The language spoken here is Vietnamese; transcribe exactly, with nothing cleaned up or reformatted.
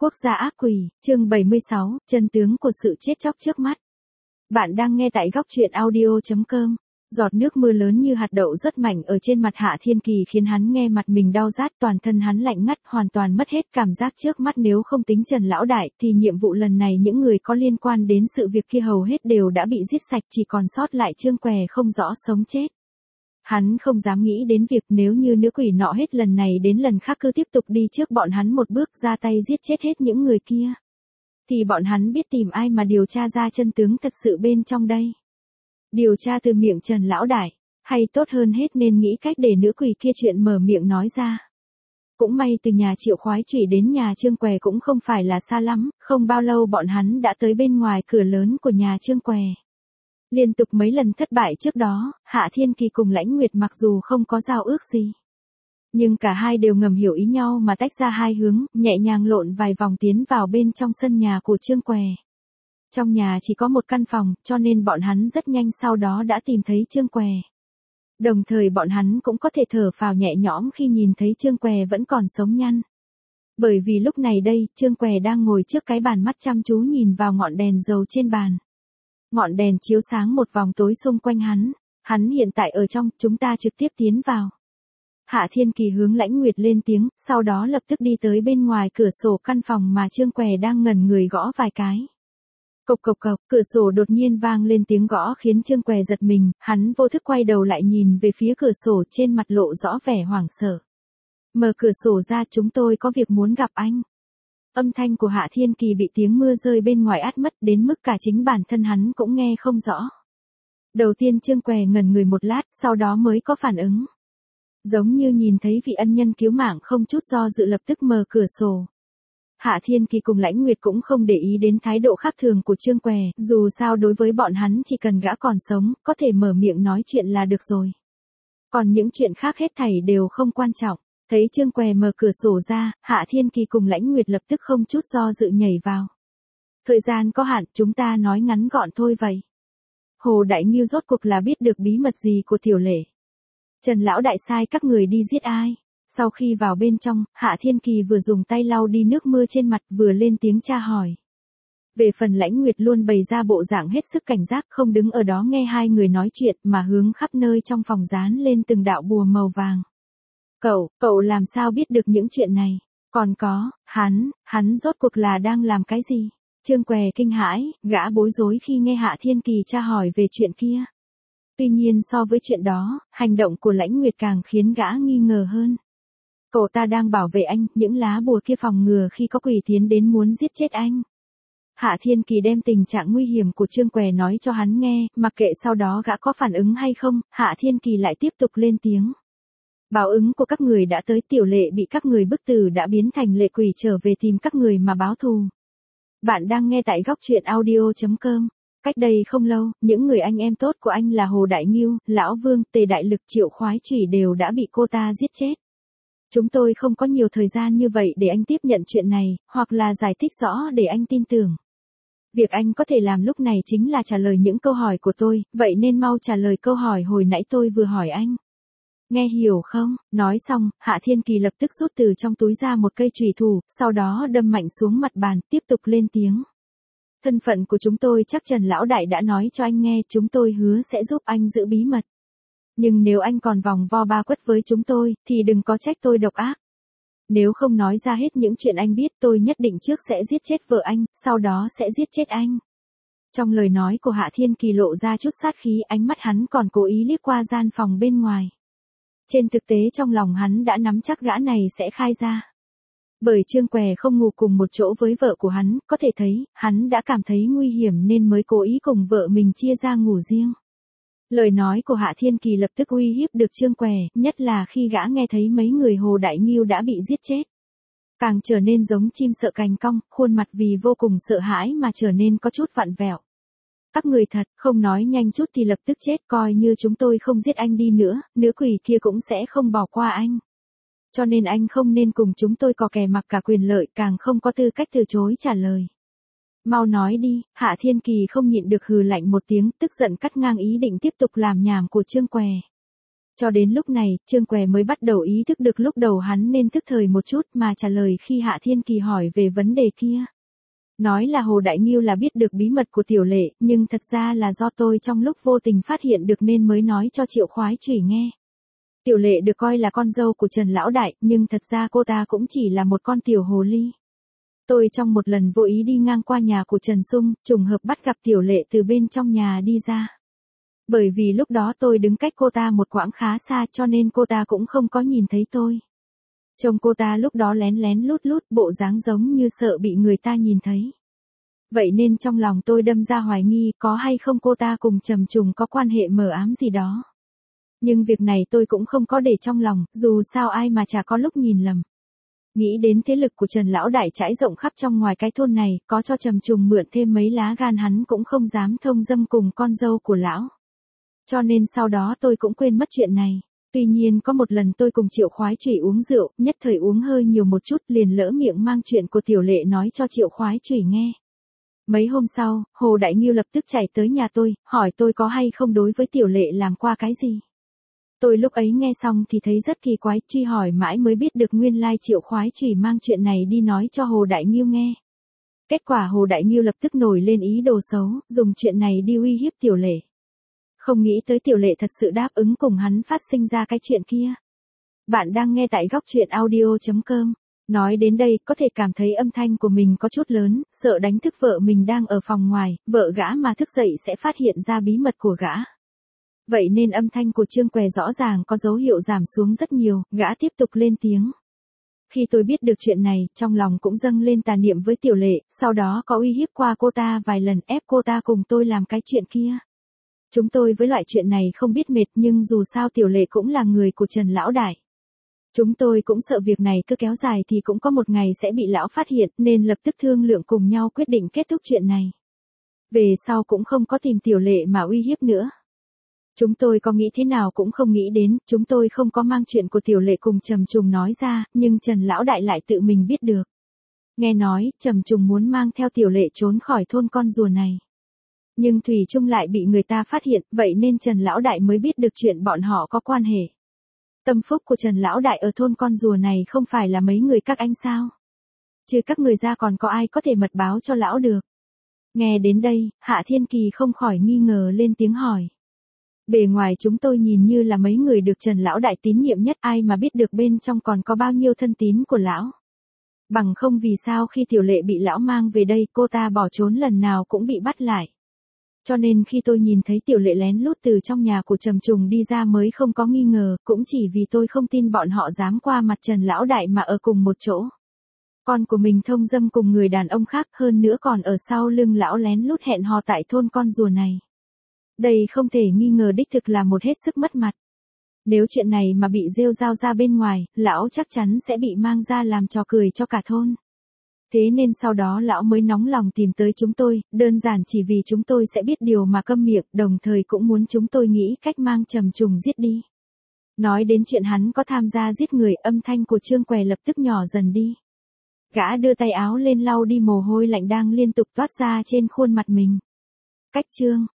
Quốc gia ác quỷ, chương bảy mươi sáu, chân tướng của sự chết chóc trước mắt. Bạn đang nghe tại góc truyện audio chấm com. Giọt nước mưa lớn như hạt đậu rất mạnh ở trên mặt Hạ Thiên Kỳ khiến hắn nghe mặt mình đau rát, toàn thân hắn lạnh ngắt, hoàn toàn mất hết cảm giác trước mắt. Nếu không tính Trần Lão Đại thì nhiệm vụ lần này những người có liên quan đến sự việc kia hầu hết đều đã bị giết sạch, chỉ còn sót lại Trương Què không rõ sống chết. Hắn không dám nghĩ đến việc nếu như nữ quỷ nọ hết lần này đến lần khác cứ tiếp tục đi trước bọn hắn một bước ra tay giết chết hết những người kia, thì bọn hắn biết tìm ai mà điều tra ra chân tướng thật sự bên trong đây. Điều tra từ miệng Trần Lão Đại, hay tốt hơn hết nên nghĩ cách để nữ quỷ kia chuyện mở miệng nói ra. Cũng may từ nhà Triệu Khoái Chủy đến nhà Trương Què cũng không phải là xa lắm, không bao lâu bọn hắn đã tới bên ngoài cửa lớn của nhà Trương Què. Liên tục mấy lần thất bại trước đó, Hạ Thiên Kỳ cùng Lãnh Nguyệt mặc dù không có giao ước gì, nhưng cả hai đều ngầm hiểu ý nhau mà tách ra hai hướng, nhẹ nhàng lộn vài vòng tiến vào bên trong sân nhà của Trương Què. Trong nhà chỉ có một căn phòng, cho nên bọn hắn rất nhanh sau đó đã tìm thấy Trương Què. Đồng thời bọn hắn cũng có thể thở phào nhẹ nhõm khi nhìn thấy Trương Què vẫn còn sống nhăn. Bởi vì lúc này đây, Trương Què đang ngồi trước cái bàn mắt chăm chú nhìn vào ngọn đèn dầu trên bàn. Ngọn đèn chiếu sáng một vòng tối xung quanh hắn. Hắn hiện tại ở trong, chúng ta trực tiếp tiến vào. Hạ Thiên Kỳ hướng Lãnh Nguyệt lên tiếng, sau đó lập tức đi tới bên ngoài cửa sổ căn phòng mà Trương Què đang ngẩn người gõ vài cái. Cộc cộc cộc, cửa sổ đột nhiên vang lên tiếng gõ khiến Trương Què giật mình, hắn vô thức quay đầu lại nhìn về phía cửa sổ, trên mặt lộ rõ vẻ hoảng sợ. Mở cửa sổ ra, chúng tôi có việc muốn gặp anh. Âm thanh của Hạ Thiên Kỳ bị tiếng mưa rơi bên ngoài át mất đến mức cả chính bản thân hắn cũng nghe không rõ. Đầu tiên Trương Què ngẩn người một lát, sau đó mới có phản ứng. Giống như nhìn thấy vị ân nhân cứu mạng, không chút do dự lập tức mở cửa sổ. Hạ Thiên Kỳ cùng Lãnh Nguyệt cũng không để ý đến thái độ khác thường của Trương Què, dù sao đối với bọn hắn chỉ cần gã còn sống, có thể mở miệng nói chuyện là được rồi. Còn những chuyện khác hết thảy đều không quan trọng. Thấy Trương Què mở cửa sổ ra, Hạ Thiên Kỳ cùng Lãnh Nguyệt lập tức không chút do dự nhảy vào. Thời gian có hạn, chúng ta nói ngắn gọn thôi vậy. Hồ Đại Ngưu rốt cuộc là biết được bí mật gì của Tiểu Lệ? Trần Lão Đại sai các người đi giết ai? Sau khi vào bên trong, Hạ Thiên Kỳ vừa dùng tay lau đi nước mưa trên mặt vừa lên tiếng tra hỏi. Về phần Lãnh Nguyệt luôn bày ra bộ dạng hết sức cảnh giác, không đứng ở đó nghe hai người nói chuyện mà hướng khắp nơi trong phòng dán lên từng đạo bùa màu vàng. Cậu, cậu làm sao biết được những chuyện này? Còn có, hắn, hắn rốt cuộc là đang làm cái gì? Trương Què kinh hãi, gã bối rối khi nghe Hạ Thiên Kỳ tra hỏi về chuyện kia. Tuy nhiên so với chuyện đó, hành động của Lãnh Nguyệt càng khiến gã nghi ngờ hơn. Cậu ta đang bảo vệ anh, những lá bùa kia phòng ngừa khi có quỷ tiến đến muốn giết chết anh. Hạ Thiên Kỳ đem tình trạng nguy hiểm của Trương Què nói cho hắn nghe, mặc kệ sau đó gã có phản ứng hay không, Hạ Thiên Kỳ lại tiếp tục lên tiếng. Báo ứng của các người đã tới, Tiểu Lệ bị các người bức tử đã biến thành lệ quỷ trở về tìm các người mà báo thù. Bạn đang nghe tại góc truyện audio chấm com. Cách đây không lâu, những người anh em tốt của anh là Hồ Đại Ngưu, Lão Vương, Tề Đại Lực, Triệu Khoái Chủy đều đã bị cô ta giết chết. Chúng tôi không có nhiều thời gian như vậy để anh tiếp nhận chuyện này, hoặc là giải thích rõ để anh tin tưởng. Việc anh có thể làm lúc này chính là trả lời những câu hỏi của tôi, vậy nên mau trả lời câu hỏi hồi nãy tôi vừa hỏi anh. Nghe hiểu không? Nói xong, Hạ Thiên Kỳ lập tức rút từ trong túi ra một cây chùy thủ, sau đó đâm mạnh xuống mặt bàn, tiếp tục lên tiếng. Thân phận của chúng tôi chắc Trần Lão Đại đã nói cho anh nghe, chúng tôi hứa sẽ giúp anh giữ bí mật. Nhưng nếu anh còn vòng vo ba quất với chúng tôi, thì đừng có trách tôi độc ác. Nếu không nói ra hết những chuyện anh biết, tôi nhất định trước sẽ giết chết vợ anh, sau đó sẽ giết chết anh. Trong lời nói của Hạ Thiên Kỳ lộ ra chút sát khí, ánh mắt hắn còn cố ý liếc qua gian phòng bên ngoài. Trên thực tế trong lòng hắn đã nắm chắc gã này sẽ khai ra. Bởi Trương Què không ngủ cùng một chỗ với vợ của hắn, có thể thấy, hắn đã cảm thấy nguy hiểm nên mới cố ý cùng vợ mình chia ra ngủ riêng. Lời nói của Hạ Thiên Kỳ lập tức uy hiếp được Trương Què, nhất là khi gã nghe thấy mấy người Hồ Đại Ngưu đã bị giết chết. Càng trở nên giống chim sợ cành cong, khuôn mặt vì vô cùng sợ hãi mà trở nên có chút vặn vẹo. Các người thật, không nói nhanh chút thì lập tức chết, coi như chúng tôi không giết anh đi nữa, nữ quỷ kia cũng sẽ không bỏ qua anh. Cho nên anh không nên cùng chúng tôi cò kè mặc cả quyền lợi, càng không có tư cách từ chối trả lời. Mau nói đi, Hạ Thiên Kỳ không nhịn được hừ lạnh một tiếng, tức giận cắt ngang ý định tiếp tục làm nhảm của Trương Què. Cho đến lúc này, Trương Què mới bắt đầu ý thức được lúc đầu hắn nên thức thời một chút mà trả lời khi Hạ Thiên Kỳ hỏi về vấn đề kia. Nói là Hồ Đại Nghiêu là biết được bí mật của Tiểu Lệ, nhưng thật ra là do tôi trong lúc vô tình phát hiện được nên mới nói cho Triệu Khoái Chủy nghe. Tiểu Lệ được coi là con dâu của Trần Lão Đại, nhưng thật ra cô ta cũng chỉ là một con tiểu hồ ly. Tôi trong một lần vô ý đi ngang qua nhà của Trần Sung, trùng hợp bắt gặp Tiểu Lệ từ bên trong nhà đi ra. Bởi vì lúc đó tôi đứng cách cô ta một quãng khá xa cho nên cô ta cũng không có nhìn thấy tôi. Trông cô ta lúc đó lén lén lút lút, bộ dáng giống như sợ bị người ta nhìn thấy. Vậy nên trong lòng tôi đâm ra hoài nghi có hay không cô ta cùng Trầm Trùng có quan hệ mờ ám gì đó. Nhưng việc này tôi cũng không có để trong lòng, dù sao ai mà chả có lúc nhìn lầm. Nghĩ đến thế lực của Trần Lão Đại trải rộng khắp trong ngoài cái thôn này, có cho Trầm Trùng mượn thêm mấy lá gan hắn cũng không dám thông dâm cùng con dâu của lão. Cho nên sau đó tôi cũng quên mất chuyện này. Tuy nhiên có một lần tôi cùng Triệu Khoái Chủy uống rượu, nhất thời uống hơi nhiều một chút liền lỡ miệng mang chuyện của Tiểu Lệ nói cho Triệu Khoái Chủy nghe. Mấy hôm sau, Hồ Đại Nghiêu lập tức chạy tới nhà tôi, hỏi tôi có hay không đối với Tiểu Lệ làm qua cái gì. Tôi lúc ấy nghe xong thì thấy rất kỳ quái, truy hỏi mãi mới biết được nguyên lai Triệu Khoái Chủy mang chuyện này đi nói cho Hồ Đại Nghiêu nghe. Kết quả Hồ Đại Nghiêu lập tức nổi lên ý đồ xấu, dùng chuyện này đi uy hiếp Tiểu Lệ. Không nghĩ tới Tiểu Lệ thật sự đáp ứng cùng hắn phát sinh ra cái chuyện kia. Bạn đang nghe tại góc truyện audio chấm com. Nói đến đây có thể cảm thấy âm thanh của mình có chút lớn, sợ đánh thức vợ mình đang ở phòng ngoài, vợ gã mà thức dậy sẽ phát hiện ra bí mật của gã. Vậy nên âm thanh của Trương Què rõ ràng có dấu hiệu giảm xuống rất nhiều, gã tiếp tục lên tiếng. Khi tôi biết được chuyện này, trong lòng cũng dâng lên tà niệm với Tiểu Lệ, sau đó có uy hiếp qua cô ta vài lần ép cô ta cùng tôi làm cái chuyện kia. Chúng tôi với loại chuyện này không biết mệt nhưng dù sao Tiểu Lệ cũng là người của Trần Lão Đại. Chúng tôi cũng sợ việc này cứ kéo dài thì cũng có một ngày sẽ bị lão phát hiện nên lập tức thương lượng cùng nhau quyết định kết thúc chuyện này. Về sau cũng không có tìm Tiểu Lệ mà uy hiếp nữa. Chúng tôi có nghĩ thế nào cũng không nghĩ đến, chúng tôi không có mang chuyện của Tiểu Lệ cùng Trầm Trùng nói ra, nhưng Trần Lão Đại lại tự mình biết được. Nghe nói, Trầm Trùng muốn mang theo Tiểu Lệ trốn khỏi thôn con rùa này. Nhưng Thủy Chung lại bị người ta phát hiện, vậy nên Trần Lão Đại mới biết được chuyện bọn họ có quan hệ. Tâm phúc của Trần Lão Đại ở thôn con rùa này không phải là mấy người các anh sao? Chứ các người ra còn có ai có thể mật báo cho lão được? Nghe đến đây, Hạ Thiên Kỳ không khỏi nghi ngờ lên tiếng hỏi. Bề ngoài chúng tôi nhìn như là mấy người được Trần Lão Đại tín nhiệm nhất, ai mà biết được bên trong còn có bao nhiêu thân tín của lão. Bằng không vì sao khi Tiểu Lệ bị lão mang về đây cô ta bỏ trốn lần nào cũng bị bắt lại. Cho nên khi tôi nhìn thấy Tiểu Lệ lén lút từ trong nhà của Trầm Trùng đi ra mới không có nghi ngờ, cũng chỉ vì tôi không tin bọn họ dám qua mặt Trần Lão Đại mà ở cùng một chỗ. Con của mình thông dâm cùng người đàn ông khác, hơn nữa còn ở sau lưng lão lén lút hẹn hò tại thôn con rùa này. Đây không thể nghi ngờ đích thực là một hết sức mất mặt. Nếu chuyện này mà bị rêu rao ra bên ngoài, lão chắc chắn sẽ bị mang ra làm trò cười cho cả thôn. Thế nên sau đó lão mới nóng lòng tìm tới chúng tôi, đơn giản chỉ vì chúng tôi sẽ biết điều mà câm miệng, đồng thời cũng muốn chúng tôi nghĩ cách mang Trầm Trùng giết đi. Nói đến chuyện hắn có tham gia giết người, âm thanh của Trương Què lập tức nhỏ dần đi. Gã đưa tay áo lên lau đi mồ hôi lạnh đang liên tục toát ra trên khuôn mặt mình. Cách chương